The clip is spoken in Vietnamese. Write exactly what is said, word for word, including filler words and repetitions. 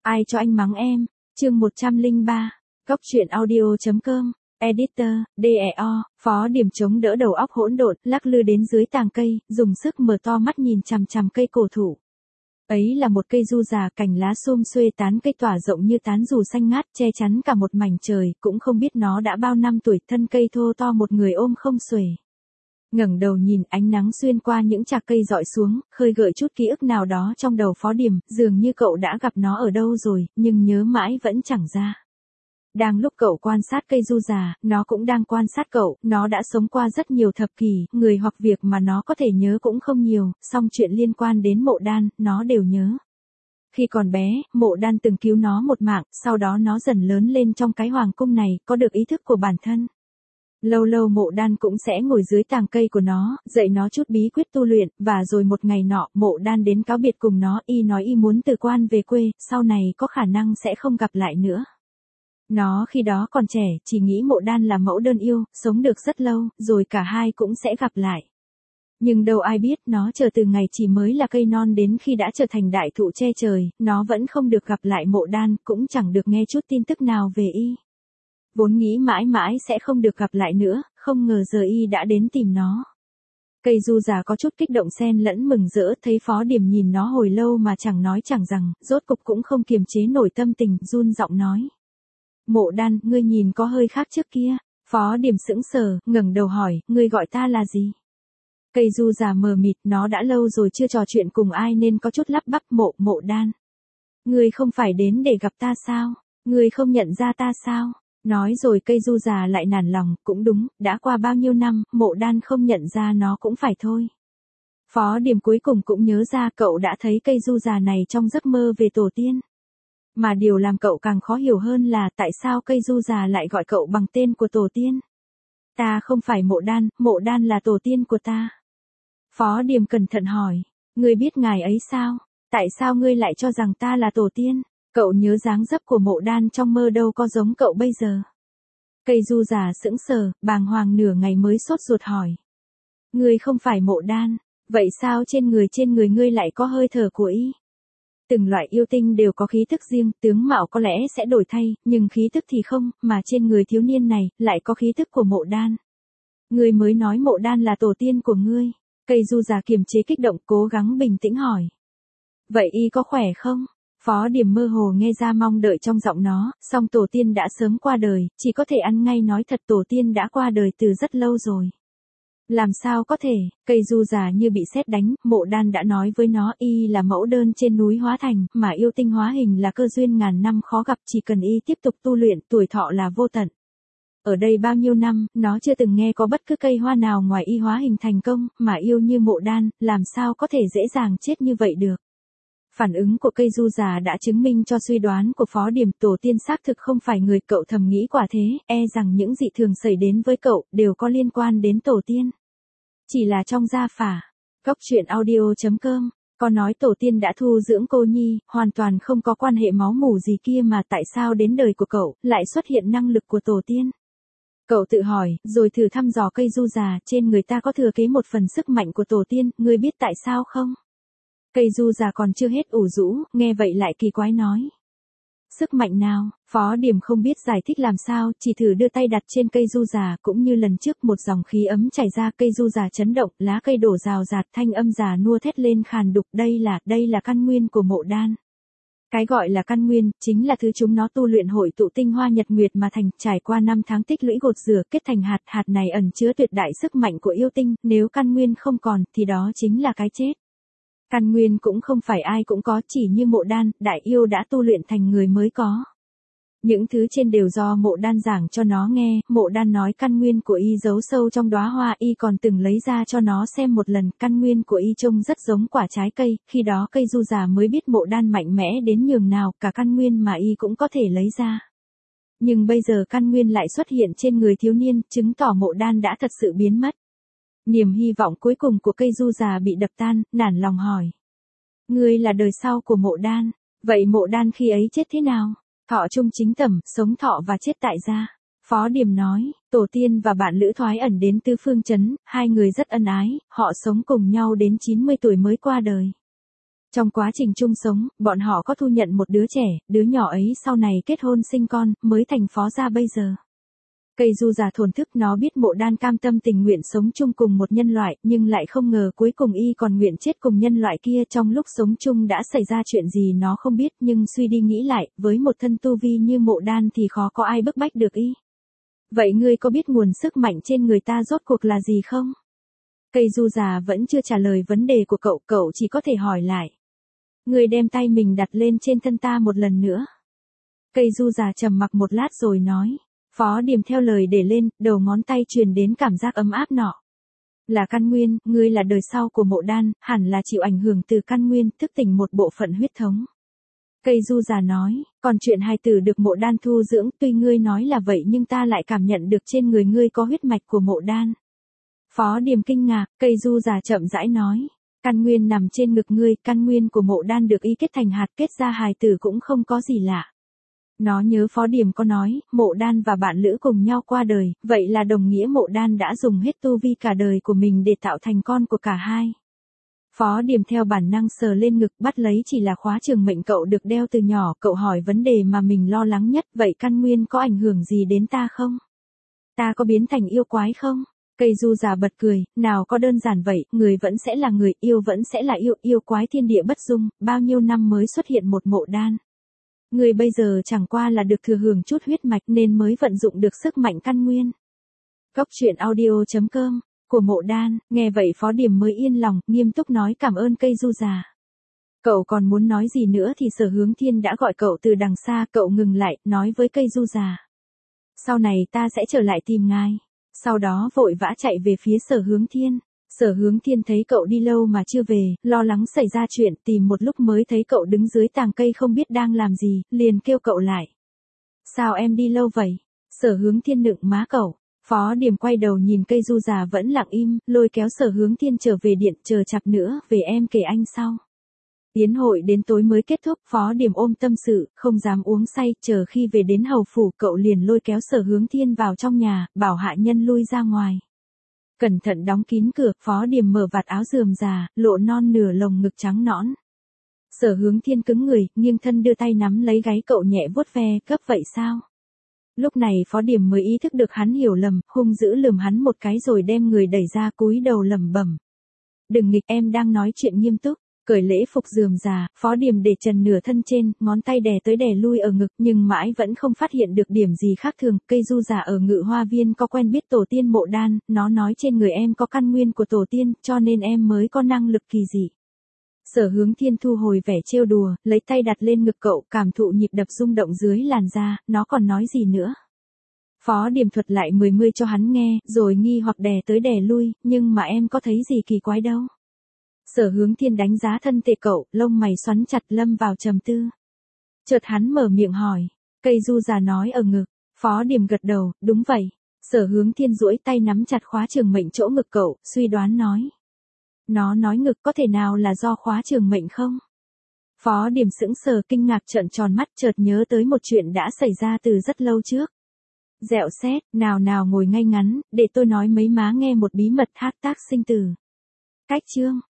Ai cho anh mắng em? Chương một trăm lẻ ba. Góc truyện audio.com. Editor, đê e o, Phó Điểm chống đỡ đầu óc hỗn độn, lắc lư đến dưới tàng cây, dùng sức mở to mắt nhìn chằm chằm cây cổ thụ. Ấy là một cây du già, cành lá xum xuê, tán cây tỏa rộng như tán dù xanh ngát, che chắn cả một mảnh trời, cũng không biết nó đã bao năm tuổi, thân cây thô to một người ôm không xuể. Ngẩng đầu nhìn, ánh nắng xuyên qua những chạc cây dọi xuống, khơi gợi chút ký ức nào đó trong đầu Phó Điểm, dường như cậu đã gặp nó ở đâu rồi, nhưng nhớ mãi vẫn chẳng ra. Đang lúc cậu quan sát cây du già, nó cũng đang quan sát cậu, nó đã sống qua rất nhiều thập kỷ, người hoặc việc mà nó có thể nhớ cũng không nhiều, song chuyện liên quan đến Mộ Đan, nó đều nhớ. Khi còn bé, Mộ Đan từng cứu nó một mạng, sau đó nó dần lớn lên trong cái hoàng cung này, có được ý thức của bản thân. Lâu lâu Mộ Đan cũng sẽ ngồi dưới tàng cây của nó, dạy nó chút bí quyết tu luyện, và rồi một ngày nọ, Mộ Đan đến cáo biệt cùng nó, y nói y muốn từ quan về quê, sau này có khả năng sẽ không gặp lại nữa. Nó khi đó còn trẻ, chỉ nghĩ Mộ Đan là mẫu đơn yêu, sống được rất lâu, rồi cả hai cũng sẽ gặp lại. Nhưng đâu ai biết, nó chờ từ ngày chỉ mới là cây non đến khi đã trở thành đại thụ che trời, nó vẫn không được gặp lại Mộ Đan, cũng chẳng được nghe chút tin tức nào về y. Vốn nghĩ mãi mãi sẽ không được gặp lại nữa, không ngờ giờ y đã đến tìm nó. Cây du già có chút kích động xen lẫn mừng rỡ, thấy Phó Điểm nhìn nó hồi lâu mà chẳng nói chẳng rằng, rốt cục cũng không kiềm chế nổi tâm tình, run giọng nói. Mộ Đan, ngươi nhìn có hơi khác trước kia. Phó Điểm sững sờ, ngẩng đầu hỏi, ngươi gọi ta là gì? Cây du già mờ mịt, nó đã lâu rồi chưa trò chuyện cùng ai nên có chút lắp bắp. Mộ, Mộ Đan. Ngươi không phải đến để gặp ta sao? Ngươi không nhận ra ta sao? Nói rồi cây du già lại nản lòng, cũng đúng, đã qua bao nhiêu năm, Mộ Đan không nhận ra nó cũng phải thôi. Phó Điểm cuối cùng cũng nhớ ra cậu đã thấy cây du già này trong giấc mơ về tổ tiên. Mà điều làm cậu càng khó hiểu hơn là tại sao cây du già lại gọi cậu bằng tên của tổ tiên. Ta không phải Mộ Đan, Mộ Đan là tổ tiên của ta. Phó Điểm cẩn thận hỏi, ngươi biết ngài ấy sao? Tại sao ngươi lại cho rằng ta là tổ tiên? Cậu nhớ dáng dấp của Mộ Đan trong mơ đâu có giống cậu bây giờ. Cây du già sững sờ, bàng hoàng nửa ngày mới sốt ruột hỏi. Ngươi không phải Mộ Đan, vậy sao trên người trên người ngươi lại có hơi thở của y? Từng loại yêu tinh đều có khí thức riêng, tướng mạo có lẽ sẽ đổi thay, nhưng khí thức thì không, mà trên người thiếu niên này, lại có khí thức của Mộ Đan. Ngươi mới nói Mộ Đan là tổ tiên của ngươi. Cây du già kiềm chế kích động, cố gắng bình tĩnh hỏi. Vậy y có khỏe không? Phó Điểm mơ hồ nghe ra mong đợi trong giọng nó, song tổ tiên đã sớm qua đời, chỉ có thể ăn ngay nói thật tổ tiên đã qua đời từ rất lâu rồi. Làm sao có thể, cây du già như bị sét đánh, Mộ Đan đã nói với nó y là mẫu đơn trên núi hóa thành, mà yêu tinh hóa hình là cơ duyên ngàn năm khó gặp, chỉ cần y tiếp tục tu luyện, tuổi thọ là vô tận. Ở đây bao nhiêu năm, nó chưa từng nghe có bất cứ cây hoa nào ngoài y hóa hình thành công, mà yêu như Mộ Đan, làm sao có thể dễ dàng chết như vậy được. Phản ứng của cây du già đã chứng minh cho suy đoán của Phó Điểm, tổ tiên xác thực không phải người, cậu thầm nghĩ quả thế, e rằng những dị thường xảy đến với cậu, đều có liên quan đến tổ tiên. Chỉ là trong gia phả. Góc truyện audio.com, có nói tổ tiên đã thu dưỡng cô nhi, hoàn toàn không có quan hệ máu mủ gì kia mà tại sao đến đời của cậu, lại xuất hiện năng lực của tổ tiên. Cậu tự hỏi, rồi thử thăm dò cây du già, trên người ta có thừa kế một phần sức mạnh của tổ tiên, ngươi biết tại sao không? Cây du già còn chưa hết ủ rũ, nghe vậy lại kỳ quái nói. Sức mạnh nào? Phó Điểm không biết giải thích làm sao, chỉ thử đưa tay đặt trên cây du già, cũng như lần trước một dòng khí ấm chảy ra, cây du già chấn động, lá cây đổ rào rạt, thanh âm già nua thét lên khàn đục, đây là, đây là căn nguyên của Mộ Đan. Cái gọi là căn nguyên, chính là thứ chúng nó tu luyện hội tụ tinh hoa nhật nguyệt mà thành, trải qua năm tháng tích lũy gột rửa, kết thành hạt, hạt này ẩn chứa tuyệt đại sức mạnh của yêu tinh, nếu căn nguyên không còn, thì đó chính là cái chết. Căn nguyên cũng không phải ai cũng có, chỉ như Mộ Đan, đại yêu đã tu luyện thành người mới có. Những thứ trên đều do Mộ Đan giảng cho nó nghe, Mộ Đan nói căn nguyên của y giấu sâu trong đóa hoa, y còn từng lấy ra cho nó xem một lần, căn nguyên của y trông rất giống quả trái cây, khi đó cây du già mới biết Mộ Đan mạnh mẽ đến nhường nào, cả căn nguyên mà y cũng có thể lấy ra. Nhưng bây giờ căn nguyên lại xuất hiện trên người thiếu niên, chứng tỏ Mộ Đan đã thật sự biến mất. Niềm hy vọng cuối cùng của cây du già bị đập tan, nản lòng hỏi. Ngươi là đời sau của Mộ Đan, vậy Mộ Đan khi ấy chết thế nào? Thọ chung chính tẩm, sống thọ và chết tại gia. Phó Điểm nói, tổ tiên và bạn lữ thoái ẩn đến tứ phương chấn, hai người rất ân ái, họ sống cùng nhau đến chín mươi tuổi mới qua đời. Trong quá trình chung sống, bọn họ có thu nhận một đứa trẻ, đứa nhỏ ấy sau này kết hôn sinh con, mới thành phó gia bây giờ. Cây du già thổn thức, nó biết Mộ Đan cam tâm tình nguyện sống chung cùng một nhân loại, nhưng lại không ngờ cuối cùng y còn nguyện chết cùng nhân loại kia. Trong lúc sống chung đã xảy ra chuyện gì nó không biết, nhưng suy đi nghĩ lại, với một thân tu vi như Mộ Đan thì khó có ai bức bách được y. Vậy ngươi có biết nguồn sức mạnh trên người ta rốt cuộc là gì không? Cây du già vẫn chưa trả lời vấn đề của cậu, cậu chỉ có thể hỏi lại. Ngươi đem tay mình đặt lên trên thân ta một lần nữa. Cây du già trầm mặc một lát rồi nói. Phó Điềm theo lời để lên, đầu ngón tay truyền đến cảm giác ấm áp nọ. Là căn nguyên, ngươi là đời sau của Mộ Đan, hẳn là chịu ảnh hưởng từ căn nguyên, thức tỉnh một bộ phận huyết thống. Cây du già nói, còn chuyện hài tử được Mộ Đan thu dưỡng, tuy ngươi nói là vậy nhưng ta lại cảm nhận được trên người ngươi có huyết mạch của Mộ Đan. Phó Điềm kinh ngạc, cây du già chậm rãi nói, căn nguyên nằm trên ngực ngươi, căn nguyên của Mộ Đan được y kết thành hạt, kết ra hài tử cũng không có gì lạ. Nó nhớ Phó Điềm có nói, Mộ Đan và bạn lữ cùng nhau qua đời, vậy là đồng nghĩa Mộ Đan đã dùng hết tu vi cả đời của mình để tạo thành con của cả hai. Phó Điềm theo bản năng sờ lên ngực, bắt lấy chỉ là khóa trường mệnh cậu được đeo từ nhỏ, cậu hỏi vấn đề mà mình lo lắng nhất, vậy căn nguyên có ảnh hưởng gì đến ta không? Ta có biến thành yêu quái không? Cây du già bật cười, nào có đơn giản vậy, người vẫn sẽ là người, yêu vẫn sẽ là yêu, yêu quái thiên địa bất dung, bao nhiêu năm mới xuất hiện một Mộ Đan. Người bây giờ chẳng qua là được thừa hưởng chút huyết mạch nên mới vận dụng được sức mạnh căn nguyên. Góc truyện audio chấm com, của Mộ Đan, nghe vậy Phó Điềm mới yên lòng, nghiêm túc nói cảm ơn cây du già. Cậu còn muốn nói gì nữa thì Sở Hướng Thiên đã gọi cậu từ đằng xa, cậu ngừng lại, nói với cây du già. Sau này ta sẽ trở lại tìm ngài. Sau đó vội vã chạy về phía Sở Hướng Thiên. Sở Hướng Thiên thấy cậu đi lâu mà chưa về, lo lắng xảy ra chuyện, tìm một lúc mới thấy cậu đứng dưới tàng cây không biết đang làm gì, liền kêu cậu lại. Sao em đi lâu vậy? Sở Hướng Thiên nựng má cậu. Phó Điềm quay đầu nhìn cây du già vẫn lặng im, lôi kéo Sở Hướng Thiên trở về điện, chờ chặp nữa, về em kể anh sau. Yến hội đến tối mới kết thúc, Phó Điềm ôm tâm sự, không dám uống say, chờ khi về đến hầu phủ, cậu liền lôi kéo Sở Hướng Thiên vào trong nhà, bảo hạ nhân lui ra ngoài. Cẩn thận đóng kín cửa, Phó Điềm mở vạt áo rườm rà, lộ non nửa lồng ngực trắng nõn. Sở Hướng Thiên cứng người, nghiêng thân đưa tay nắm lấy gáy cậu nhẹ vuốt ve, cấp vậy sao? Lúc này Phó Điềm mới ý thức được hắn hiểu lầm, hung dữ lườm hắn một cái rồi đem người đẩy ra, cúi đầu lẩm bẩm. Đừng nghịch, em đang nói chuyện nghiêm túc. Cởi lễ phục rườm rà, Phó Điềm để trần nửa thân trên, ngón tay đè tới đè lui ở ngực, nhưng mãi vẫn không phát hiện được điểm gì khác thường. Cây du già ở Ngự Hoa Viên có quen biết tổ tiên Mộ Đan, nó nói trên người em có căn nguyên của tổ tiên, cho nên em mới có năng lực kỳ dị. Sở Hướng Thiên thu hồi vẻ trêu đùa, lấy tay đặt lên ngực cậu, cảm thụ nhịp đập rung động dưới làn da, nó còn nói gì nữa. Phó Điềm thuật lại mười mươi cho hắn nghe, rồi nghi hoặc đè tới đè lui, nhưng mà em có thấy gì kỳ quái đâu. Sở Hướng Thiên đánh giá thân thể cậu, lông mày xoắn chặt, lâm vào trầm tư. Chợt hắn mở miệng hỏi, cây du già nói ở ngực. Phó Điềm gật đầu, đúng vậy. Sở Hướng Thiên duỗi tay nắm chặt khóa trường mệnh chỗ ngực cậu, suy đoán nói. Nó nói ngực có thể nào là do khóa trường mệnh không? Phó Điềm sững sờ kinh ngạc trợn tròn mắt, chợt nhớ tới một chuyện đã xảy ra từ rất lâu trước. Dẹo sét, nào nào ngồi ngay ngắn, để tôi nói mấy má nghe một bí mật hát tác sinh tử. Cách chương.